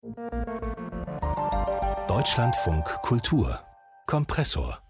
Deutschlandfunk Kultur Kompressor.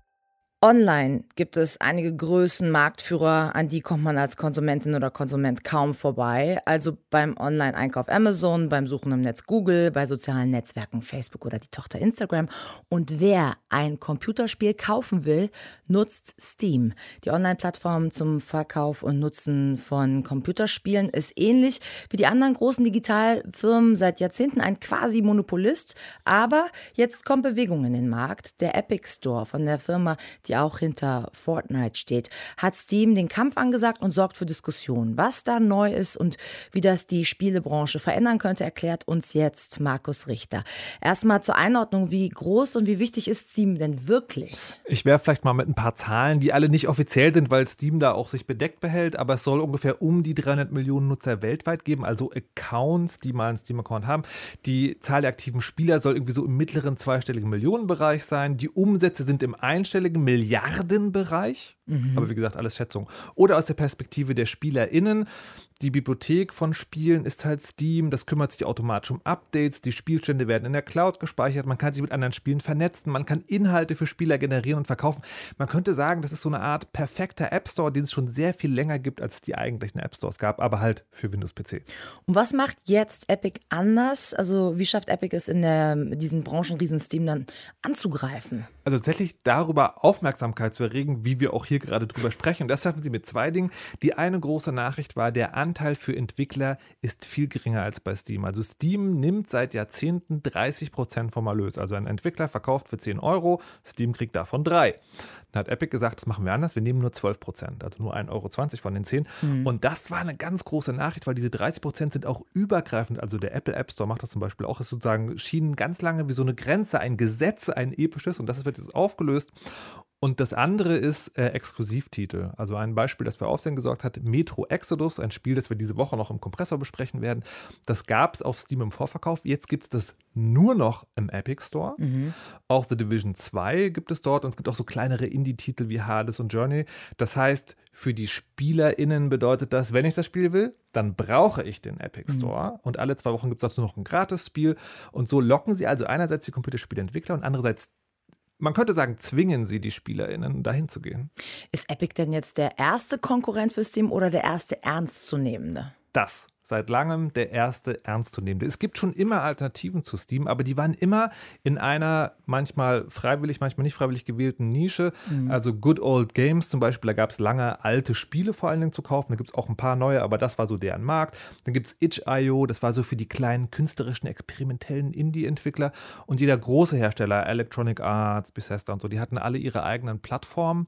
Online gibt es einige Größen, Marktführer, an die kommt man als Konsumentin oder Konsument kaum vorbei. Also beim Online-Einkauf Amazon, beim Suchen im Netz Google, bei sozialen Netzwerken Facebook oder die Tochter Instagram. Und wer ein Computerspiel kaufen will, nutzt Steam. Die Online-Plattform zum Verkauf und Nutzen von Computerspielen ist ähnlich wie die anderen großen Digitalfirmen seit Jahrzehnten ein Quasi-Monopolist. Aber jetzt kommt Bewegung in den Markt. Der Epic Store von der Firma, die auch hinter Fortnite steht, hat Steam den Kampf angesagt und sorgt für Diskussionen. Was da neu ist und wie das die Spielebranche verändern könnte, erklärt uns jetzt Markus Richter. Erstmal zur Einordnung, wie groß und wie wichtig ist Steam denn wirklich? Ich werfe vielleicht mal mit ein paar Zahlen, die alle nicht offiziell sind, weil Steam da auch sich bedeckt behält, aber es soll ungefähr um die 300 Millionen Nutzer weltweit geben, also Accounts, die mal einen Steam-Account haben. Die Zahl der aktiven Spieler soll irgendwie so im mittleren zweistelligen Millionenbereich sein. Die Umsätze sind im einstelligen Milliardenbereich, aber wie gesagt, alles Schätzung. Oder aus der Perspektive der SpielerInnen. Die Bibliothek von Spielen ist halt Steam, das kümmert sich automatisch um Updates, die Spielstände werden in der Cloud gespeichert, man kann sich mit anderen Spielen vernetzen, man kann Inhalte für Spieler generieren und verkaufen. Man könnte sagen, das ist so eine Art perfekter App Store, den es schon sehr viel länger gibt, als es die eigentlichen App Stores gab, aber halt für Windows-PC. Und was macht jetzt Epic anders? Also wie schafft Epic es in diesen Branchenriesen Steam dann anzugreifen? Also tatsächlich darüber Aufmerksamkeit zu erregen, wie wir auch hier gerade drüber sprechen. Und das schaffen sie mit zwei Dingen. Die eine große Nachricht war, der Anteil für Entwickler ist viel geringer als bei Steam. Also Steam nimmt seit Jahrzehnten 30% vom Erlös. Also ein Entwickler verkauft für 10 Euro, Steam kriegt davon 3. Dann hat Epic gesagt, das machen wir anders, wir nehmen nur 12%, also nur 1,20 Euro von den 10. Und das war eine ganz große Nachricht, weil diese 30% sind auch übergreifend. Also der Apple App Store macht das zum Beispiel auch, ist sozusagen schienen ganz lange wie so eine Grenze, ein Gesetz, ein episches, und das wird jetzt aufgelöst. Und das andere ist Exklusivtitel. Also ein Beispiel, das für Aufsehen gesorgt hat, Metro Exodus, ein Spiel, das wir diese Woche noch im Kompressor besprechen werden. Das gab es auf Steam im Vorverkauf. Jetzt gibt es das nur noch im Epic Store. Auch The Division 2 gibt es dort und es gibt auch so kleinere Indie-Titel wie Hades und Journey. Das heißt, für die SpielerInnen bedeutet das, wenn ich das Spiel will, dann brauche ich den Epic Store. Und alle 2 Wochen gibt es dazu noch ein Gratis-Spiel. Und so locken sie also einerseits die Computerspieleentwickler und andererseits, man könnte sagen, zwingen sie die SpielerInnen, dahin zu gehen. Ist Epic denn jetzt der erste Konkurrent für Steam oder der erste ernstzunehmende? Das seit langem der erste ernstzunehmende. Es gibt schon immer Alternativen zu Steam, aber die waren immer in einer manchmal freiwillig, manchmal nicht freiwillig gewählten Nische. Also Good Old Games zum Beispiel, da gab es lange alte Spiele vor allen Dingen zu kaufen. Da gibt es auch ein paar neue, aber das war so deren Markt. Dann gibt es itch.io, das war so für die kleinen künstlerischen, experimentellen Indie-Entwickler. Und jeder große Hersteller, Electronic Arts, Bethesda und so, die hatten alle ihre eigenen Plattformen,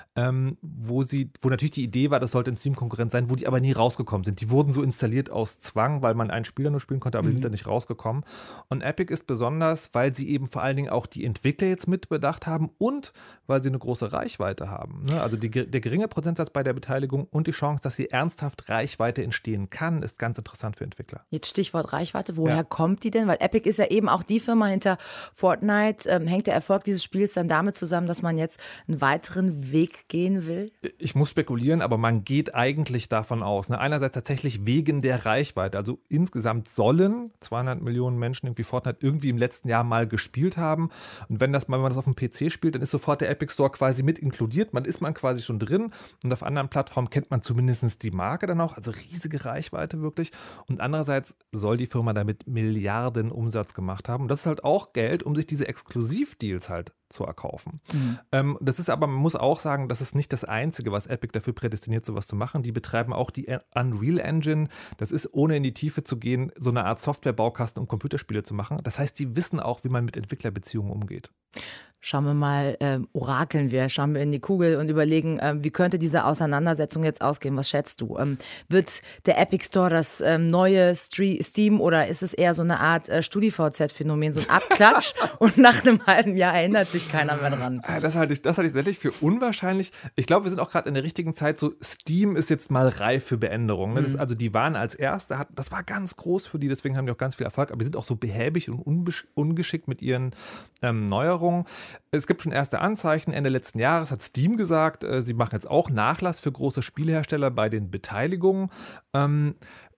wo natürlich die Idee war, das sollte ein Steam-Konkurrent sein, wo die aber nie rausgekommen sind. Die wurden so installiert aus Zwang, weil man einen Spieler nur spielen konnte, aber die sind da nicht rausgekommen. Und Epic ist besonders, weil sie eben vor allen Dingen auch die Entwickler jetzt mitbedacht haben und weil sie eine große Reichweite haben. Ne? Also der geringe Prozentsatz bei der Beteiligung und die Chance, dass hier ernsthaft Reichweite entstehen kann, ist ganz interessant für Entwickler. Jetzt Stichwort Reichweite, woher kommt die denn? Weil Epic ist ja eben auch die Firma hinter Fortnite. Hängt der Erfolg dieses Spiels dann damit zusammen, dass man jetzt einen weiteren Weg gehen will? Ich muss spekulieren, aber man geht eigentlich davon aus. Ne? Einerseits tatsächlich wegen der Reichweite. Also insgesamt sollen 200 Millionen Menschen irgendwie Fortnite irgendwie im letzten Jahr mal gespielt haben. Und wenn man das auf dem PC spielt, dann ist sofort der Epic Store quasi mit inkludiert. Ist man quasi schon drin. Und auf anderen Plattformen kennt man zumindest die Marke dann auch. Also riesige Reichweite wirklich. Und andererseits soll die Firma damit Milliarden Umsatz gemacht haben. Und das ist halt auch Geld, um sich diese Exklusivdeals halt zu erkaufen. Das ist aber, man muss auch sagen, das ist nicht das Einzige, was Epic dafür prädestiniert, sowas zu machen. Die betreiben auch die Unreal Engine. Das ist, ohne in die Tiefe zu gehen, so eine Art Softwarebaukasten, um Computerspiele zu machen. Das heißt, die wissen auch, wie man mit Entwicklerbeziehungen umgeht. Schauen wir mal, orakeln wir, schauen wir in die Kugel und überlegen, wie könnte diese Auseinandersetzung jetzt ausgehen? Was schätzt du? Wird der Epic Store das neue Steam oder ist es eher so eine Art StudiVZ-Phänomen, so ein Abklatsch und nach einem halben Jahr erinnert sich keiner mehr dran? Das halte ich tatsächlich für unwahrscheinlich. Ich glaube, wir sind auch gerade in der richtigen Zeit, so Steam ist jetzt mal reif für Beänderungen. Ne? Also die waren als Erste, das war ganz groß für die, deswegen haben die auch ganz viel Erfolg, aber die sind auch so behäbig und ungeschickt mit ihren Neuerungen. Es gibt schon erste Anzeichen. Ende letzten Jahres hat Steam gesagt, sie machen jetzt auch Nachlass für große Spielehersteller bei den Beteiligungen.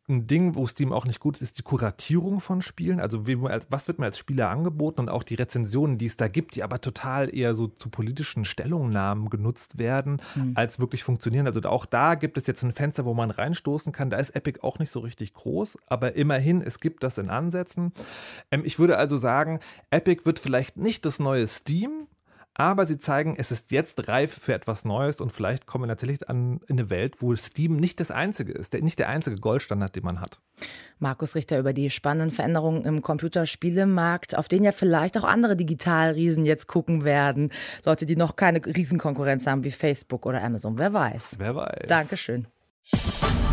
ein Ding, wo Steam auch nicht gut ist die Kuratierung von Spielen. Also was wird mir als Spieler angeboten und auch die Rezensionen, die es da gibt, die aber total eher so zu politischen Stellungnahmen genutzt werden, als wirklich funktionieren. Also auch da gibt es jetzt ein Fenster, wo man reinstoßen kann. Da ist Epic auch nicht so richtig groß, aber immerhin, es gibt das in Ansätzen. Ich würde also sagen, Epic wird vielleicht nicht das neue Steam, aber sie zeigen, es ist jetzt reif für etwas Neues und vielleicht kommen wir tatsächlich in eine Welt, wo Steam nicht das einzige ist, nicht der einzige Goldstandard, den man hat. Markus Richter über die spannenden Veränderungen im Computerspielemarkt, auf den ja vielleicht auch andere Digitalriesen jetzt gucken werden. Leute, die noch keine Riesenkonkurrenz haben wie Facebook oder Amazon. Wer weiß. Wer weiß. Dankeschön.